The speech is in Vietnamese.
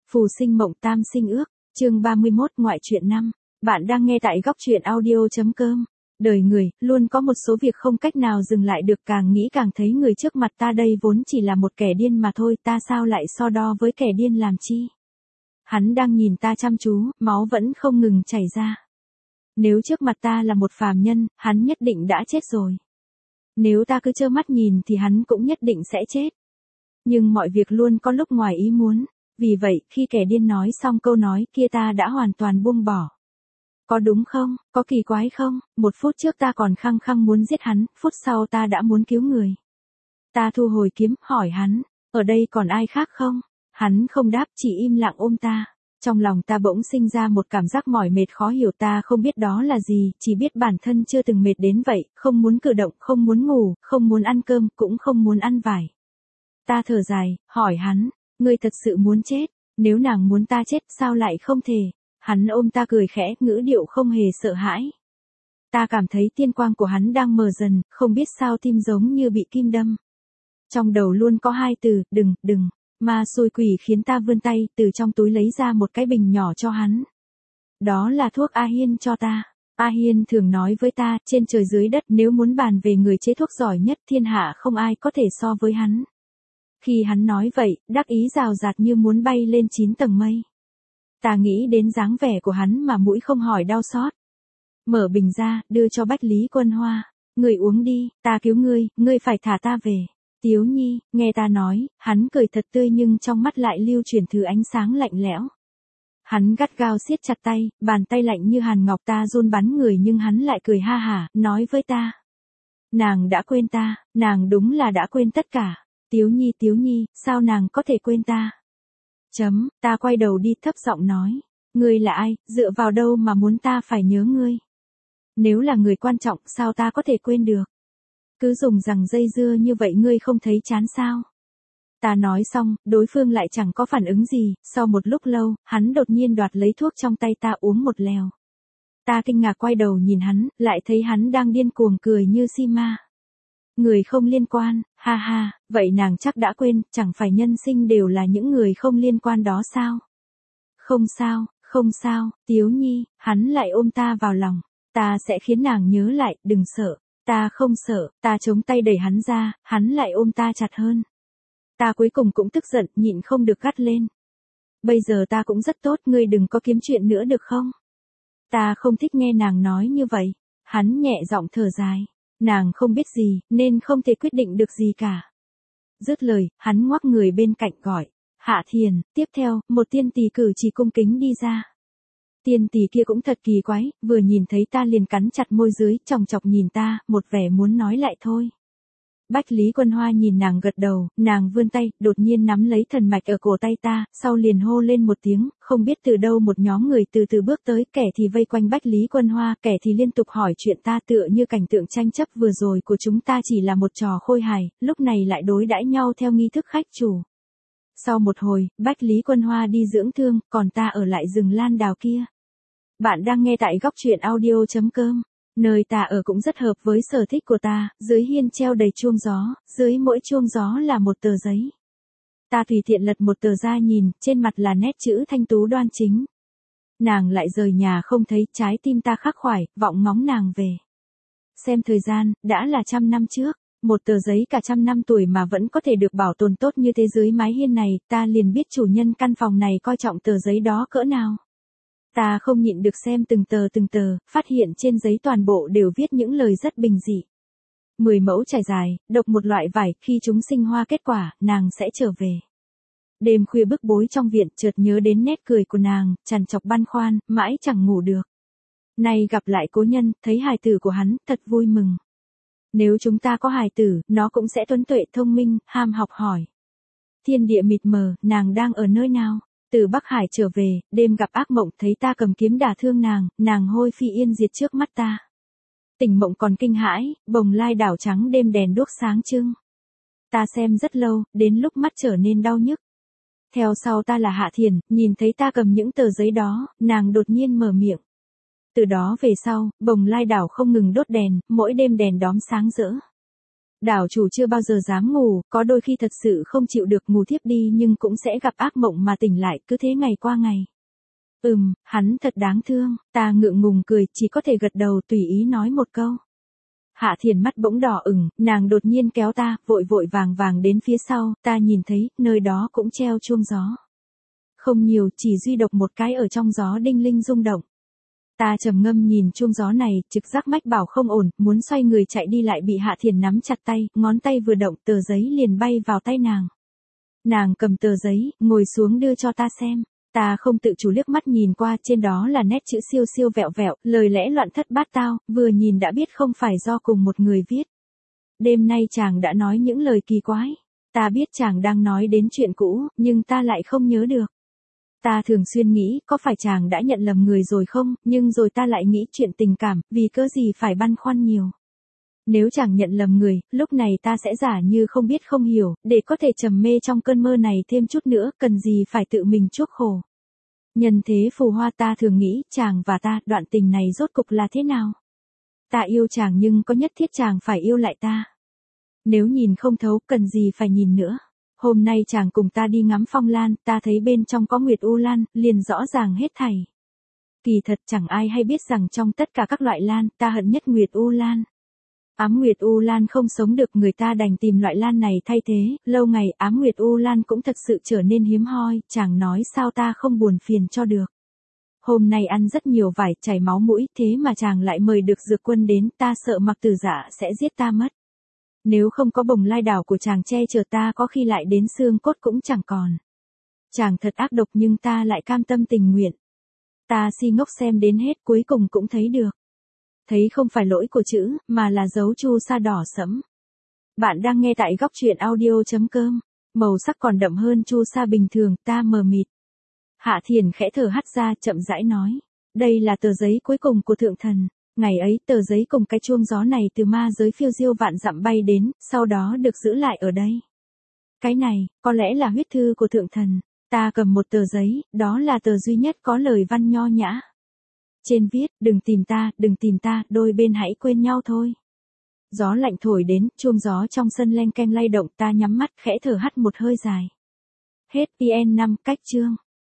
Phù sinh mộng tam sinh ước, chương 31 ngoại truyện 5. Bạn đang nghe tại góc truyện audio.com. Đời người, luôn có một số việc không cách nào dừng lại được, càng nghĩ càng thấy người trước mặt ta đây vốn chỉ là một kẻ điên mà thôi, ta sao lại so đo với kẻ điên làm chi? Hắn đang nhìn ta chăm chú, máu vẫn không ngừng chảy ra. Nếu trước mặt ta là một phàm nhân, hắn nhất định đã chết rồi. Nếu ta cứ trơ mắt nhìn thì hắn cũng nhất định sẽ chết. Nhưng mọi việc luôn có lúc ngoài ý muốn. Vì vậy, khi kẻ điên nói xong câu nói kia ta đã hoàn toàn buông bỏ. Có đúng không? Có kỳ quái không? Một phút trước ta còn khăng khăng muốn giết hắn, phút sau ta đã muốn cứu người. Ta thu hồi kiếm, hỏi hắn, ở đây còn ai khác không? Hắn không đáp, chỉ im lặng ôm ta. Trong lòng ta bỗng sinh ra một cảm giác mỏi mệt khó hiểu, ta không biết đó là gì, chỉ biết bản thân chưa từng mệt đến vậy, không muốn cử động, không muốn ngủ, không muốn ăn cơm, cũng không muốn ăn vải. Ta thở dài, hỏi hắn, ngươi thật sự muốn chết, nếu nàng muốn ta chết sao lại không thể? Hắn ôm ta cười khẽ, ngữ điệu không hề sợ hãi. Ta cảm thấy tiên quang của hắn đang mờ dần, không biết sao tim giống như bị kim đâm. Trong đầu luôn có hai từ, đừng. Ma xui quỷ khiến ta vươn tay, từ trong túi lấy ra một cái bình nhỏ cho hắn. Đó là thuốc A Hiên cho ta. A Hiên thường nói với ta, trên trời dưới đất nếu muốn bàn về người chế thuốc giỏi nhất thiên hạ không ai có thể so với hắn. Khi hắn nói vậy, đắc ý rào rạt như muốn bay lên 9 tầng mây. Ta nghĩ đến dáng vẻ của hắn mà mũi không hỏi đau xót. Mở bình ra, đưa cho Bách Lý Quân Hoa. Ngươi uống đi, ta cứu ngươi phải thả ta về. Tiếu Nhi, nghe ta nói, hắn cười thật tươi nhưng trong mắt lại lưu chuyển thứ ánh sáng lạnh lẽo. Hắn gắt gao siết chặt tay, bàn tay lạnh như hàn ngọc, ta run bắn người nhưng hắn lại cười ha hả, nói với ta. Nàng đã quên ta, nàng đúng là đã quên tất cả. Tiếu Nhi, sao nàng có thể quên ta? Ta quay đầu đi thấp giọng nói. Ngươi là ai, dựa vào đâu mà muốn ta phải nhớ ngươi? Nếu là người quan trọng sao ta có thể quên được? Cứ dùng rằng dây dưa như vậy ngươi không thấy chán sao? Ta nói xong, đối phương lại chẳng có phản ứng gì, sau một lúc lâu, hắn đột nhiên đoạt lấy thuốc trong tay ta uống một lèo. Ta kinh ngạc quay đầu nhìn hắn, lại thấy hắn đang điên cuồng cười như si ma. Người không liên quan, ha ha, vậy nàng chắc đã quên, chẳng phải nhân sinh đều là những người không liên quan đó sao? Không sao, Tiếu Nhi, hắn lại ôm ta vào lòng. Ta sẽ khiến nàng nhớ lại, đừng sợ. Ta không sợ, ta chống tay đẩy hắn ra, hắn lại ôm ta chặt hơn. Ta cuối cùng cũng tức giận, nhịn không được gắt lên. Bây giờ ta cũng rất tốt, ngươi đừng có kiếm chuyện nữa được không? Ta không thích nghe nàng nói như vậy. Hắn nhẹ giọng thở dài. Nàng không biết gì, nên không thể quyết định được gì cả. Dứt lời, hắn ngoắc người bên cạnh gọi. Hạ Thiền, tiếp theo, một tiên tỷ cử chỉ cung kính đi ra. Tiên tỷ kia cũng thật kỳ quái, vừa nhìn thấy ta liền cắn chặt môi dưới, chòng chọc nhìn ta, một vẻ muốn nói lại thôi. Bách Lý Quân Hoa nhìn nàng gật đầu, nàng vươn tay, đột nhiên nắm lấy thần mạch ở cổ tay ta, sau liền hô lên một tiếng, không biết từ đâu một nhóm người từ từ bước tới, kẻ thì vây quanh Bách Lý Quân Hoa, kẻ thì liên tục hỏi chuyện ta, tựa như cảnh tượng tranh chấp vừa rồi của chúng ta chỉ là một trò khôi hài, lúc này lại đối đãi nhau theo nghi thức khách chủ. Sau một hồi, Bách Lý Quân Hoa đi dưỡng thương, còn ta ở lại rừng lan đào kia. Bạn đang nghe tại góc truyện audio.com. Nơi ta ở cũng rất hợp với sở thích của ta, dưới hiên treo đầy chuông gió, dưới mỗi chuông gió là một tờ giấy. Ta tùy tiện lật một tờ ra nhìn, trên mặt là nét chữ thanh tú đoan chính. Nàng lại rời nhà không thấy, trái tim ta khắc khoải, vọng ngóng nàng về. Xem thời gian, đã là 100 năm trước, một tờ giấy cả 100 năm tuổi mà vẫn có thể được bảo tồn tốt như thế dưới mái hiên này, ta liền biết chủ nhân căn phòng này coi trọng tờ giấy đó cỡ nào. Ta không nhịn được xem từng tờ, phát hiện trên giấy toàn bộ đều viết những lời rất bình dị. 10 mẫu trải dài, độc một loại vải, khi chúng sinh hoa kết quả, nàng sẽ trở về. Đêm khuya bức bối trong viện, chợt nhớ đến nét cười của nàng, trằn trọc băn khoăn, mãi chẳng ngủ được. Nay gặp lại cố nhân, thấy hài tử của hắn, thật vui mừng. Nếu chúng ta có hài tử, nó cũng sẽ tuấn tuệ thông minh, ham học hỏi. Thiên địa mịt mờ, nàng đang ở nơi nào? Từ Bắc Hải trở về, đêm gặp ác mộng, thấy ta cầm kiếm đả thương nàng hôi phi yên diệt trước mắt ta. Tỉnh mộng còn kinh hãi, Bồng Lai đảo trắng đêm đèn đuốc sáng trưng. Ta xem rất lâu, đến lúc mắt trở nên đau nhức. Theo sau ta là Hạ Thiền, nhìn thấy ta cầm những tờ giấy đó, nàng đột nhiên mở miệng. Từ đó về sau, Bồng Lai đảo không ngừng đốt đèn, mỗi đêm đèn đóm sáng rỡ. Đảo chủ chưa bao giờ dám ngủ, có đôi khi thật sự không chịu được ngủ thiếp đi nhưng cũng sẽ gặp ác mộng mà tỉnh lại, cứ thế ngày qua ngày. Hắn thật đáng thương, ta ngượng ngùng cười, chỉ có thể gật đầu tùy ý nói một câu. Hạ Thiền mắt bỗng đỏ ửng, nàng đột nhiên kéo ta, vội vội vàng vàng đến phía sau, ta nhìn thấy, nơi đó cũng treo chuông gió. Không nhiều, chỉ duy độc một cái ở trong gió đinh linh rung động. Ta trầm ngâm nhìn chuông gió này, trực giác mách bảo không ổn, muốn xoay người chạy đi lại bị Hạ Thiền nắm chặt tay, ngón tay vừa động tờ giấy liền bay vào tay nàng. Nàng cầm tờ giấy, ngồi xuống đưa cho ta xem. Ta không tự chủ liếc mắt nhìn qua, trên đó là nét chữ siêu siêu vẹo vẹo, lời lẽ loạn thất bát tao, vừa nhìn đã biết không phải do cùng một người viết. Đêm nay chàng đã nói những lời kỳ quái. Ta biết chàng đang nói đến chuyện cũ, nhưng ta lại không nhớ được. Ta thường xuyên nghĩ, có phải chàng đã nhận lầm người rồi không, nhưng rồi ta lại nghĩ chuyện tình cảm, vì cớ gì phải băn khoăn nhiều. Nếu chàng nhận lầm người, lúc này ta sẽ giả như không biết không hiểu, để có thể trầm mê trong cơn mơ này thêm chút nữa, cần gì phải tự mình chuốc khổ. Nhân thế phù hoa, ta thường nghĩ, chàng và ta, đoạn tình này rốt cục là thế nào? Ta yêu chàng nhưng có nhất thiết chàng phải yêu lại ta. Nếu nhìn không thấu, cần gì phải nhìn nữa. Hôm nay chàng cùng ta đi ngắm phong lan, ta thấy bên trong có Nguyệt U Lan, liền rõ ràng hết thảy. Kỳ thật chẳng ai hay biết rằng trong tất cả các loại lan, ta hận nhất Nguyệt U Lan. Ám Nguyệt U Lan không sống được, người ta đành tìm loại lan này thay thế, lâu ngày ám Nguyệt U Lan cũng thật sự trở nên hiếm hoi, chàng nói sao ta không buồn phiền cho được. Hôm nay ăn rất nhiều vải, chảy máu mũi, thế mà chàng lại mời được dược quân đến, ta sợ Mặc Tử Dạ sẽ giết ta mất. Nếu không có bồng lai đảo của chàng che chở ta có khi lại đến xương cốt cũng chẳng còn. Chàng thật ác độc nhưng ta lại cam tâm tình nguyện. Ta si ngốc xem đến hết cuối cùng cũng thấy được. Thấy không phải lỗi của chữ, mà là dấu chu sa đỏ sẫm. Bạn đang nghe tại góc truyện audio.com. Màu sắc còn đậm hơn chu sa bình thường, ta mờ mịt. Hạ Thiền khẽ thở hắt ra, chậm rãi nói. Đây là tờ giấy cuối cùng của thượng thần. Ngày ấy tờ giấy cùng cái chuông gió này từ ma giới phiêu diêu vạn dặm bay đến, sau đó được giữ lại ở đây. Cái này, có lẽ là huyết thư của thượng thần. Ta cầm một tờ giấy, đó là tờ duy nhất có lời văn nho nhã. Trên viết, đừng tìm ta, đôi bên hãy quên nhau thôi. Gió lạnh thổi đến, chuông gió trong sân leng keng lay động, ta nhắm mắt khẽ thở hắt một hơi dài. Hết PN 5 cách chương.